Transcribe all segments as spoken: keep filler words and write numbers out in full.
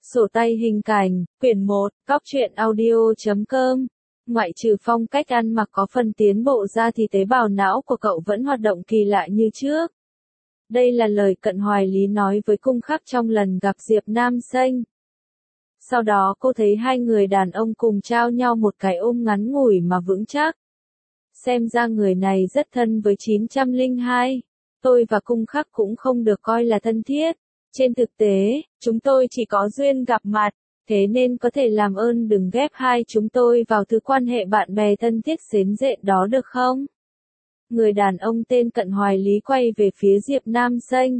Sổ tay hình cảnh, quyển một, cóc truyện audio chấm com. Ngoại trừ phong cách ăn mặc có phần tiến bộ ra thì tế bào não của cậu vẫn hoạt động kỳ lạ như trước. Đây là lời Cận Hoài Lý nói với Cung Khắc trong lần gặp Diệp Nam Xanh. Sau đó cô thấy hai người đàn ông cùng trao nhau một cái ôm ngắn ngủi mà vững chắc. Xem ra người này rất thân với chín trăm lẻ hai. Tôi và Cung Khắc cũng không được coi là thân thiết. Trên thực tế, chúng tôi chỉ có duyên gặp mặt, thế nên có thể làm ơn đừng ghép hai chúng tôi vào thứ quan hệ bạn bè thân thiết xến rện đó được không? Người đàn ông tên Cận Hoài Lý quay về phía Diệp Nam Xanh.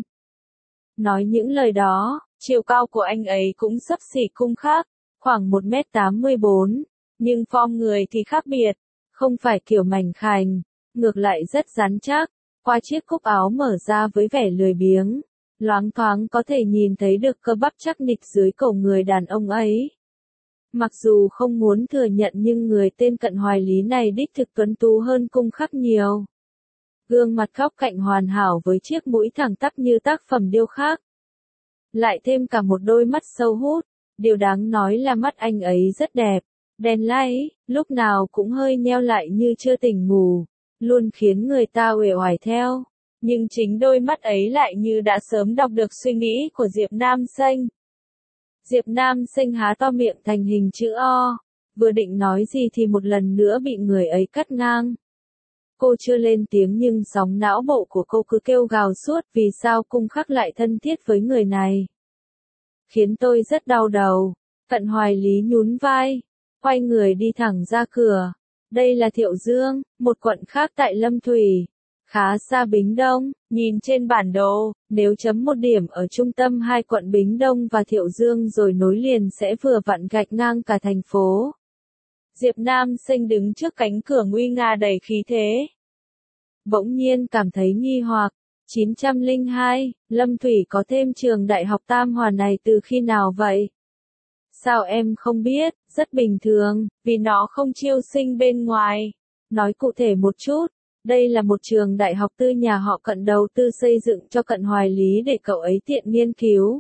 Nói những lời đó, chiều cao của anh ấy cũng xấp xỉ Cung Khắc, khoảng một mét tám mươi bốn, nhưng form người thì khác biệt, không phải kiểu mảnh khảnh, ngược lại rất rắn chắc, qua chiếc cúc áo mở ra với vẻ lười biếng. Loáng thoáng có thể nhìn thấy được cơ bắp chắc nịch dưới cổ người đàn ông ấy. Mặc dù không muốn thừa nhận nhưng người tên Cận Hoài Lý này đích thực tuấn tú hơn Cung Khắc nhiều. Gương mặt góc cạnh hoàn hảo với chiếc mũi thẳng tắp như tác phẩm điêu khắc. Lại thêm cả một đôi mắt sâu hút, điều đáng nói là mắt anh ấy rất đẹp, đen láy, lúc nào cũng hơi nheo lại như chưa tỉnh ngủ, luôn khiến người ta uể oải theo. Nhưng chính đôi mắt ấy lại như đã sớm đọc được suy nghĩ của Diệp Nam Xanh. Diệp Nam Xanh há to miệng thành hình chữ O, vừa định nói gì thì một lần nữa bị người ấy cắt ngang. Cô chưa lên tiếng nhưng sóng não bộ của cô cứ kêu gào suốt vì sao Cung Khắc lại thân thiết với người này. Khiến tôi rất đau đầu. Cận Hoài Lý nhún vai, quay người đi thẳng ra cửa. Đây là Thiệu Dương, một quận khác tại Lâm Thủy. Khá xa Bính Đông, nhìn trên bản đồ, nếu chấm một điểm ở trung tâm hai quận Bính Đông và Thiệu Dương rồi nối liền sẽ vừa vặn gạch ngang cả thành phố. Diệp Nam Xanh đứng trước cánh cửa nguy nga đầy khí thế. Bỗng nhiên cảm thấy nghi hoặc, chín trăm lẻ hai, Lâm Thủy có thêm trường đại học Tam Hòa này từ khi nào vậy? Sao em không biết, rất bình thường, vì nó không chiêu sinh bên ngoài. Nói cụ thể một chút. Đây là một trường đại học tư nhà họ Cận đầu tư xây dựng cho Cận Hoài Lý để cậu ấy tiện nghiên cứu.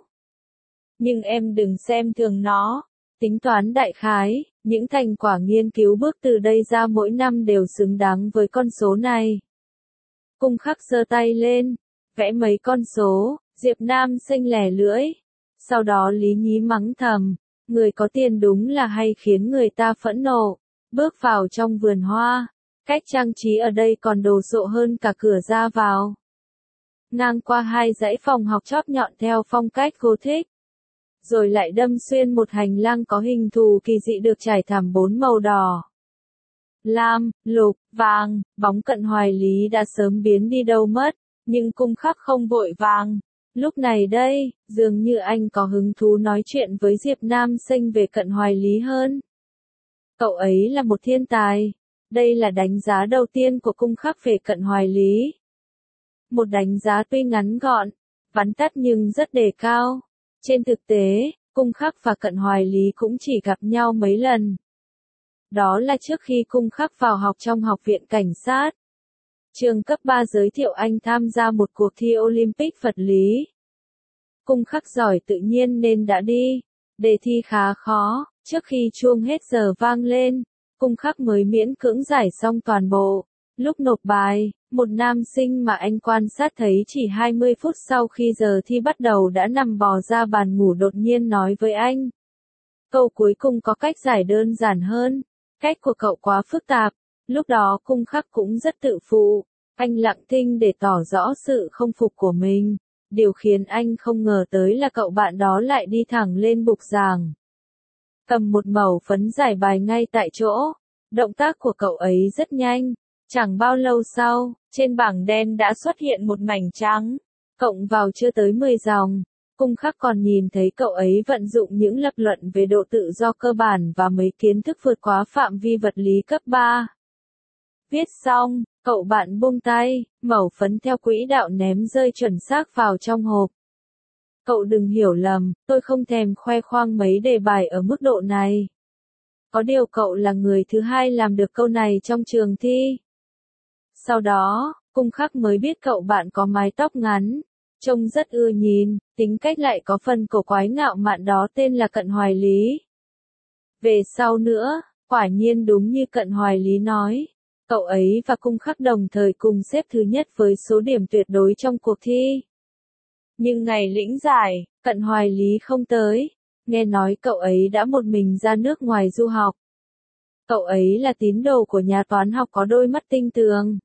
Nhưng em đừng xem thường nó. Tính toán đại khái, những thành quả nghiên cứu bước từ đây ra mỗi năm đều xứng đáng với con số này. Cung Khắc giơ tay lên, vẽ mấy con số, Diệp Nam Xanh lẻ lưỡi. Sau đó Lý Nhí mắng thầm, người có tiền đúng là hay khiến người ta phẫn nộ. Bước vào trong vườn hoa. Cách trang trí ở đây còn đồ sộ hơn cả cửa ra vào. Ngang qua hai dãy phòng học chóp nhọn theo phong cách Gothic. Rồi lại đâm xuyên một hành lang có hình thù kỳ dị được trải thảm bốn màu đỏ, lam, lục, vàng. Bóng Cận Hoài Lý đã sớm biến đi đâu mất, nhưng Cung Khắc không vội vàng. Lúc này đây, dường như anh có hứng thú nói chuyện với Diệp Nam Xanh về Cận Hoài Lý hơn. Cậu ấy là một thiên tài. Đây là đánh giá đầu tiên của Cung Khắc về Cận Hoài Lý. Một đánh giá tuy ngắn gọn, vắn tắt nhưng rất đề cao. Trên thực tế, Cung Khắc và Cận Hoài Lý cũng chỉ gặp nhau mấy lần. Đó là trước khi Cung Khắc vào học trong Học viện Cảnh sát. Trường cấp ba giới thiệu anh tham gia một cuộc thi Olympic vật lý. Cung Khắc giỏi tự nhiên nên đã đi. Đề thi khá khó, trước khi chuông hết giờ vang lên. Cung Khắc mới miễn cưỡng giải xong toàn bộ. Lúc nộp bài, một nam sinh mà anh quan sát thấy chỉ hai mươi phút sau khi giờ thi bắt đầu đã nằm bò ra bàn ngủ đột nhiên nói với anh. Câu cuối cùng có cách giải đơn giản hơn. Cách của cậu quá phức tạp. Lúc đó Cung Khắc cũng rất tự phụ. Anh lặng thinh để tỏ rõ sự không phục của mình. Điều khiến anh không ngờ tới là cậu bạn đó lại đi thẳng lên bục giảng. Cầm một mẩu phấn giải bài ngay tại chỗ. Động tác của cậu ấy rất nhanh. Chẳng bao lâu sau, trên bảng đen đã xuất hiện một mảnh trắng. Cộng vào chưa tới mười dòng. Cung Khắc còn nhìn thấy cậu ấy vận dụng những lập luận về độ tự do cơ bản và mấy kiến thức vượt quá phạm vi vật lý cấp ba. Viết xong, cậu bạn buông tay, mẩu phấn theo quỹ đạo ném rơi chuẩn xác vào trong hộp. Cậu đừng hiểu lầm, tôi không thèm khoe khoang mấy đề bài ở mức độ này. Có điều cậu là người thứ hai làm được câu này trong trường thi. Sau đó, Cung Khắc mới biết cậu bạn có mái tóc ngắn. trông rất ưa nhìn, tính cách lại có phần cổ quái ngạo mạn đó tên là Cận Hoài Lý. Về sau nữa, quả nhiên đúng như Cận Hoài Lý nói, cậu ấy và Cung Khắc đồng thời cùng xếp thứ nhất với số điểm tuyệt đối trong cuộc thi. Nhưng ngày lĩnh giải, Cận Hoài Lý không tới, nghe nói cậu ấy đã một mình ra nước ngoài du học. Cậu ấy là tín đồ của nhà toán học có đôi mắt tinh tường.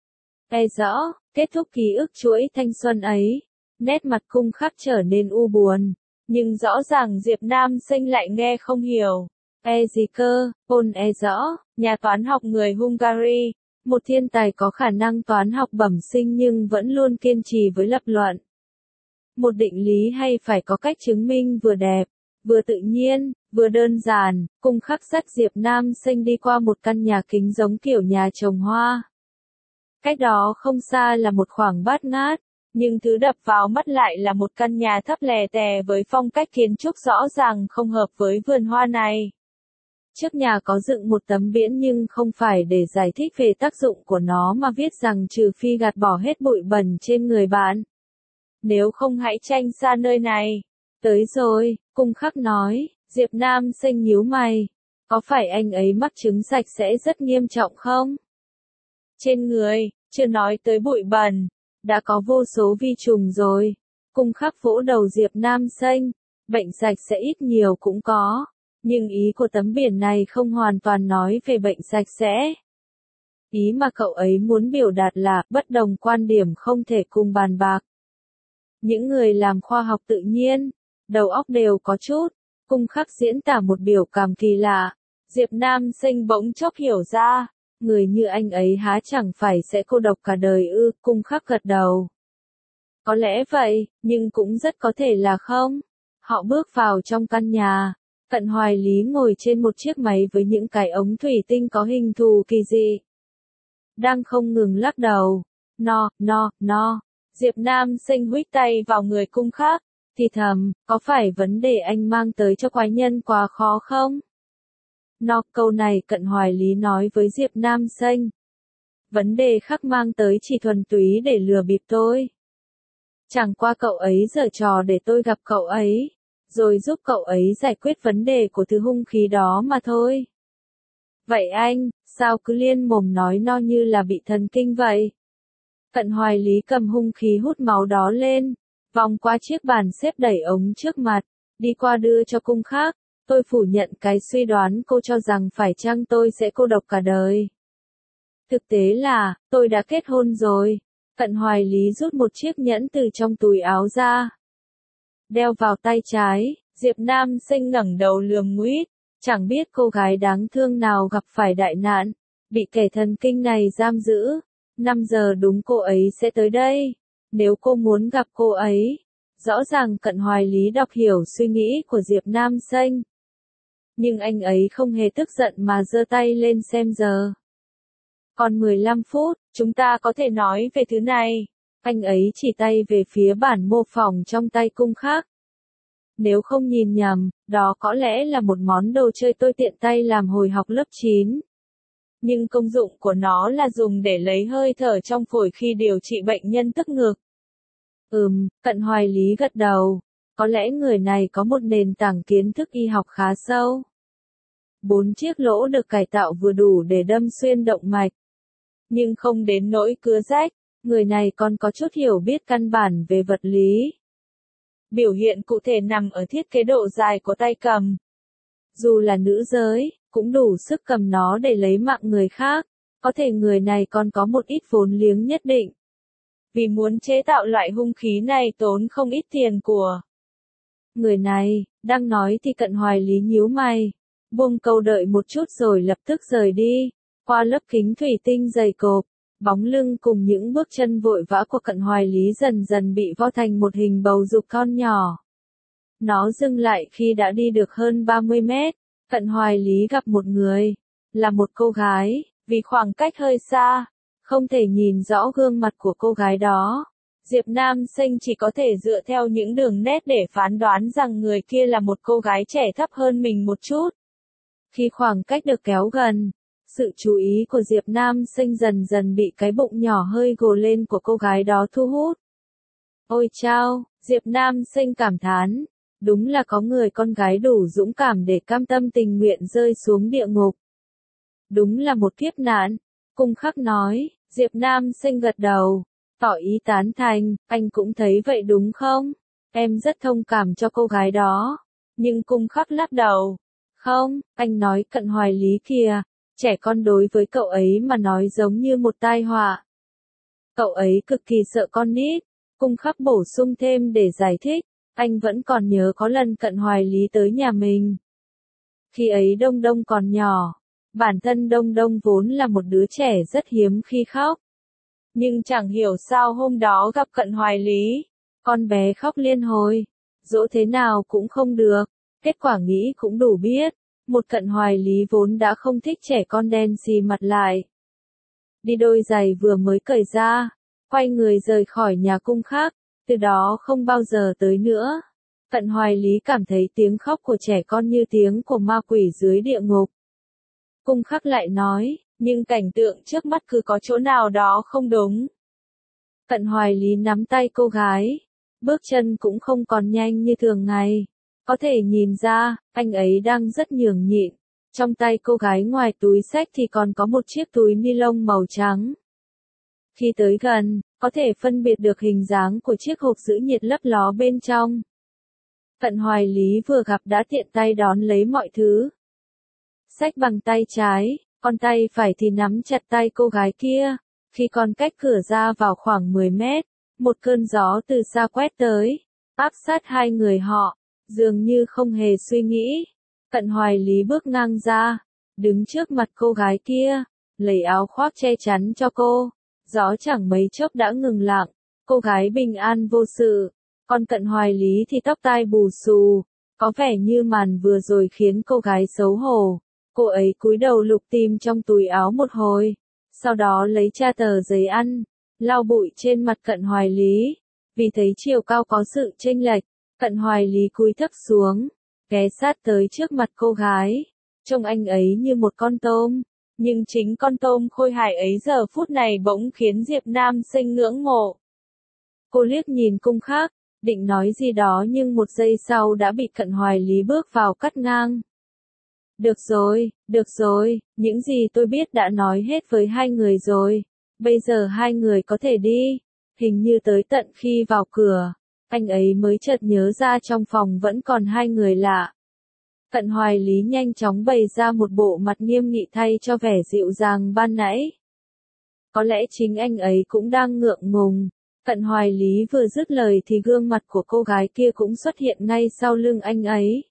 E rõ, kết thúc ký ức chuỗi thanh xuân ấy, nét mặt Cung Khắc trở nên u buồn, nhưng rõ ràng Diệp Nam Sinh lại nghe không hiểu. E gì cơ, ôn e rõ, nhà toán học người Hungary, một thiên tài có khả năng toán học bẩm sinh nhưng vẫn luôn kiên trì với lập luận. Một định lý hay phải có cách chứng minh vừa đẹp, vừa tự nhiên, vừa đơn giản. Cung Khắc dắt Diệp Nam Sinh đi qua một căn nhà kính giống kiểu nhà trồng hoa. Cách đó không xa là một khoảng bát ngát, nhưng thứ đập vào mắt lại là một căn nhà thấp lè tè với phong cách kiến trúc rõ ràng không hợp với vườn hoa này. Trước nhà có dựng một tấm biển nhưng không phải để giải thích về tác dụng của nó mà viết rằng trừ phi gạt bỏ hết bụi bẩn trên người bạn, nếu không hãy tránh xa nơi này. Tới rồi, Cung Khắc nói. Diệp Nam Sinh nhíu mày. Có phải anh ấy mắc chứng sạch sẽ rất nghiêm trọng không? Trên người, chưa nói tới bụi bẩn, đã có vô số vi trùng rồi. Cung Khắc vỗ đầu Diệp Nam Sinh. Bệnh sạch sẽ ít nhiều cũng có. Nhưng ý của tấm biển này không hoàn toàn nói về bệnh sạch sẽ. Ý mà cậu ấy muốn biểu đạt là bất đồng quan điểm không thể cùng bàn bạc. Những người làm khoa học tự nhiên, đầu óc đều có chút. Cung Khắc diễn tả một biểu cảm kỳ lạ. Diệp Nam Sinh bỗng chốc hiểu ra, người như anh ấy há chẳng phải sẽ cô độc cả đời ư? Cung Khắc gật đầu. Có lẽ vậy, nhưng cũng rất có thể là không. Họ bước vào trong căn nhà. Cận Hoài Lý ngồi trên một chiếc máy với những cái ống thủy tinh có hình thù kỳ dị. Đang không ngừng lắc đầu. No, no, no. Diệp Nam Sinh huých tay vào người Cung Khắc, thì thầm, có phải vấn đề anh mang tới cho quái nhân quá khó không? No, câu này Cận Hoài Lý nói với Diệp Nam Sinh. Vấn đề Khắc mang tới chỉ thuần túy để lừa bịp tôi. Chẳng qua cậu ấy giở trò để tôi gặp cậu ấy, rồi giúp cậu ấy giải quyết vấn đề của thứ hung khí đó mà thôi. Vậy anh, sao cứ liên mồm nói no như là bị thần kinh vậy? Cận Hoài Lý cầm hung khí hút máu đó lên, vòng qua chiếc bàn xếp đẩy ống trước mặt, đi qua đưa cho Cung Khắc. Tôi phủ nhận cái suy đoán cô cho rằng phải chăng tôi sẽ cô độc cả đời. Thực tế là, tôi đã kết hôn rồi. Cận Hoài Lý rút một chiếc nhẫn từ trong túi áo ra, đeo vào tay trái. Diệp Nam Sinh ngẩng đầu lườm nguýt, chẳng biết cô gái đáng thương nào gặp phải đại nạn, bị kẻ thần kinh này giam giữ. năm giờ đúng cô ấy sẽ tới đây. Nếu cô muốn gặp cô ấy. Rõ ràng Cận Hoài Lý đọc hiểu suy nghĩ của Diệp Nam Sinh. Nhưng anh ấy không hề tức giận mà giơ tay lên xem giờ. Còn mười lăm phút, chúng ta có thể nói về thứ này. Anh ấy chỉ tay về phía bản mô phỏng trong tay Cung Khắc. Nếu không nhìn nhầm, đó có lẽ là một món đồ chơi tôi tiện tay làm hồi học lớp chín. Nhưng công dụng của nó là dùng để lấy hơi thở trong phổi khi điều trị bệnh nhân tức ngực. Ừm, Cận Hoài Lý gật đầu. Có lẽ người này có một nền tảng kiến thức y học khá sâu. Bốn chiếc lỗ được cải tạo vừa đủ để đâm xuyên động mạch. Nhưng không đến nỗi cứa rách, người này còn có chút hiểu biết căn bản về vật lý. Biểu hiện cụ thể nằm ở thiết kế độ dài của tay cầm. Dù là nữ giới, cũng đủ sức cầm nó để lấy mạng người khác. Có thể người này còn có một ít vốn liếng nhất định. Vì muốn chế tạo loại hung khí này tốn không ít tiền của. Người này, đang nói thì Cận Hoài Lý nhíu mày. Buông câu đợi một chút rồi lập tức rời đi. Qua lớp kính thủy tinh dày cộp, bóng lưng cùng những bước chân vội vã của Cận Hoài Lý dần dần bị vo thành một hình bầu dục con nhỏ. Nó dừng lại khi đã đi được hơn ba mươi mét. Cận Hoài Lý gặp một người. Là một cô gái, vì khoảng cách hơi xa, không thể nhìn rõ gương mặt của cô gái đó. Diệp Nam Sinh chỉ có thể dựa theo những đường nét để phán đoán rằng người kia là một cô gái trẻ thấp hơn mình một chút. Khi khoảng cách được kéo gần, sự chú ý của Diệp Nam Sinh dần dần bị cái bụng nhỏ hơi gồ lên của cô gái đó thu hút. Ôi chao, Diệp Nam Sinh cảm thán. Đúng là có người con gái đủ dũng cảm để cam tâm tình nguyện rơi xuống địa ngục. Đúng là một kiếp nạn. Cung Khắc nói, Diệp Nam Sinh gật đầu, tỏ ý tán thành, anh cũng thấy vậy đúng không? Em rất thông cảm cho cô gái đó. Nhưng Cung Khắc lắc đầu. Không, anh nói Cận Hoài Lý kìa, trẻ con đối với cậu ấy mà nói giống như một tai họa. Cậu ấy cực kỳ sợ con nít. Cung Khắc bổ sung thêm để giải thích, anh vẫn còn nhớ có lần Cận Hoài Lý tới nhà mình. Khi ấy Đông Đông còn nhỏ, bản thân Đông Đông vốn là một đứa trẻ rất hiếm khi khóc. Nhưng chẳng hiểu sao hôm đó gặp Cận Hoài Lý, con bé khóc liên hồi, dỗ thế nào cũng không được, kết quả nghĩ cũng đủ biết, một Cận Hoài Lý vốn đã không thích trẻ con đen xì mặt lại. Đi đôi giày vừa mới cởi ra, quay người rời khỏi nhà Cung Khắc, từ đó không bao giờ tới nữa. Cận Hoài Lý cảm thấy tiếng khóc của trẻ con như tiếng của ma quỷ dưới địa ngục. Cung Khắc lại nói, nhưng cảnh tượng trước mắt cứ có chỗ nào đó không đúng. Cận Hoài Lý nắm tay cô gái, bước chân cũng không còn nhanh như thường ngày. Có thể nhìn ra, anh ấy đang rất nhường nhịn. Trong tay cô gái ngoài túi xách thì còn có một chiếc túi ni lông màu trắng. Khi tới gần, có thể phân biệt được hình dáng của chiếc hộp giữ nhiệt lấp ló bên trong. Cận Hoài Lý vừa gặp đã tiện tay đón lấy mọi thứ. Xách bằng tay trái, còn tay phải thì nắm chặt tay cô gái kia. Khi còn cách cửa ra vào khoảng mười mét, một cơn gió từ xa quét tới, áp sát hai người họ, dường như không hề suy nghĩ. Cận Hoài Lý bước ngang ra, đứng trước mặt cô gái kia, lấy áo khoác che chắn cho cô. Gió chẳng mấy chốc đã ngừng lặng, cô gái bình an vô sự, còn Cận Hoài Lý thì tóc tai bù xù, có vẻ như màn vừa rồi khiến cô gái xấu hổ. Cô ấy cúi đầu lục tìm trong túi áo một hồi, sau đó lấy tra tờ giấy ăn, lau bụi trên mặt Cận Hoài Lý. Vì thấy chiều cao có sự chênh lệch, Cận Hoài Lý cúi thấp xuống, ghé sát tới trước mặt cô gái, trông anh ấy như một con tôm. Nhưng chính con tôm khôi hài ấy giờ phút này bỗng khiến Diệp Nam Sinh ngưỡng mộ. Cô liếc nhìn Cung Khắc, định nói gì đó nhưng một giây sau đã bị Cận Hoài Lý bước vào cắt ngang. Được rồi, được rồi, những gì tôi biết đã nói hết với hai người rồi. Bây giờ hai người có thể đi. Hình như tới tận khi vào cửa, anh ấy mới chợt nhớ ra trong phòng vẫn còn hai người lạ. Cận Hoài Lý nhanh chóng bày ra một bộ mặt nghiêm nghị thay cho vẻ dịu dàng ban nãy. Có lẽ chính anh ấy cũng đang ngượng ngùng. Cận Hoài Lý vừa dứt lời thì gương mặt của cô gái kia cũng xuất hiện ngay sau lưng anh ấy.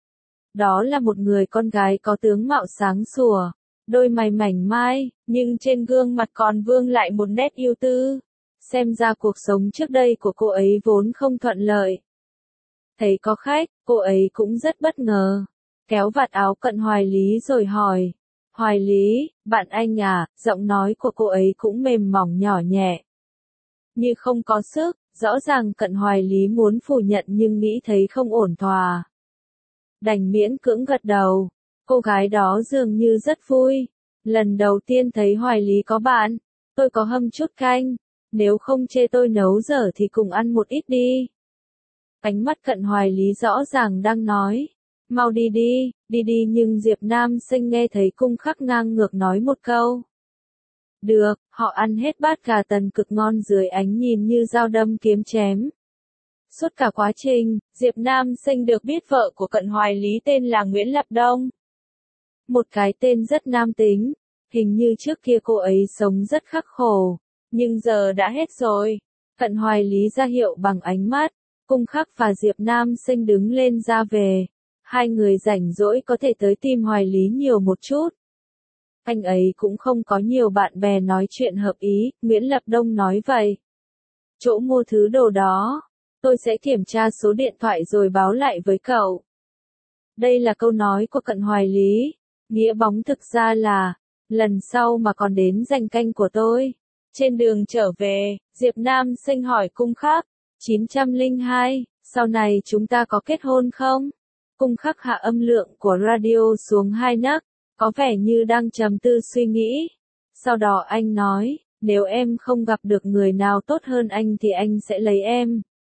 Đó là một người con gái có tướng mạo sáng sủa, đôi mày mảnh mai, nhưng trên gương mặt còn vương lại một nét ưu tư. Xem ra cuộc sống trước đây của cô ấy vốn không thuận lợi. Thấy có khách, cô ấy cũng rất bất ngờ. Kéo vạt áo Cận Hoài Lý rồi hỏi. Hoài Lý, bạn anh à, giọng nói của cô ấy cũng mềm mỏng nhỏ nhẹ. Như không có sức, rõ ràng Cận Hoài Lý muốn phủ nhận nhưng nghĩ thấy không ổn thỏa. Đành miễn cưỡng gật đầu. Cô gái đó dường như rất vui. Lần đầu tiên thấy Hoài Lý có bạn, tôi có hâm chút canh. Nếu không chê tôi nấu dở thì cùng ăn một ít đi. Ánh mắt Cận Hoài Lý rõ ràng đang nói. Mau đi đi, đi đi nhưng Diệp Nam Sinh nghe thấy Cung Khắc ngang ngược nói một câu. Được, họ ăn hết bát gà tần cực ngon dưới ánh nhìn như dao đâm kiếm chém. Suốt cả quá trình, Diệp Nam Sinh được biết vợ của Cận Hoài Lý tên là Nguyễn Lập Đông. Một cái tên rất nam tính, hình như trước kia cô ấy sống rất khắc khổ, nhưng giờ đã hết rồi. Cận Hoài Lý ra hiệu bằng ánh mắt, Cung Khắc và Diệp Nam Sinh đứng lên ra về. Hai người rảnh rỗi có thể tới tìm Hoài Lý nhiều một chút. Anh ấy cũng không có nhiều bạn bè nói chuyện hợp ý, Nguyễn Lập Đông nói vậy. Chỗ mua thứ đồ đó, tôi sẽ kiểm tra số điện thoại rồi báo lại với cậu. Đây là câu nói của Cận Hoài Lý, nghĩa bóng thực ra là, lần sau mà còn đến giành canh của tôi. Trên đường trở về, Diệp Nam Sinh hỏi Cung Khắc, chín trăm lẻ hai, sau này chúng ta có kết hôn không? Cung Khắc hạ âm lượng của radio xuống hai nấc, có vẻ như đang trầm tư suy nghĩ. Sau đó anh nói, nếu em không gặp được người nào tốt hơn anh thì anh sẽ lấy em.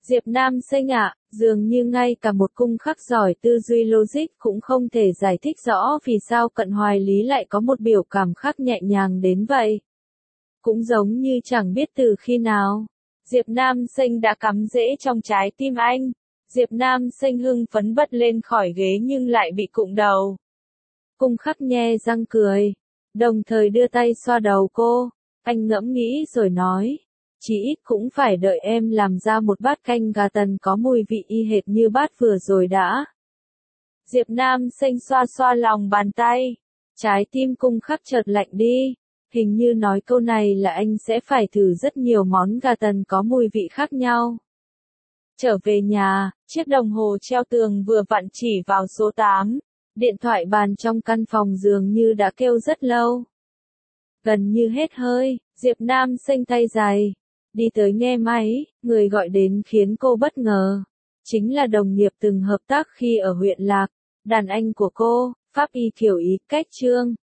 Diệp Nam Sinh ạ, dường như ngay cả một cung khắc giỏi tư duy logic cũng không thể giải thích rõ vì sao Cận Hoài Lý lại có một biểu cảm khắc nhẹ nhàng đến vậy. Cũng giống như chẳng biết từ khi nào, Diệp Nam Sinh đã cắm rễ trong trái tim anh. Diệp Nam Sinh hưng phấn bật lên khỏi ghế nhưng lại bị cụng đầu. Cung khắc nhe răng cười, đồng thời đưa tay xoa đầu cô. Anh ngẫm nghĩ rồi nói, chỉ ít cũng phải đợi em làm ra một bát canh gà tần có mùi vị y hệt như bát vừa rồi đã. Diệp Nam Sinh xoa xoa lòng bàn tay, trái tim cung khắc chợt lạnh đi. Hình như nói câu này là anh sẽ phải thử rất nhiều món gà tần có mùi vị khác nhau. Trở về nhà, chiếc đồng hồ treo tường vừa vặn chỉ vào số tám. Điện thoại bàn trong căn phòng dường như đã kêu rất lâu. Gần như hết hơi, Diệp Nam Sinh tay dài, đi tới nghe máy, người gọi đến khiến cô bất ngờ. Chính là đồng nghiệp từng hợp tác khi ở huyện Lạc, đàn anh của cô, Pháp Y Kiểu Ý Cách Trương.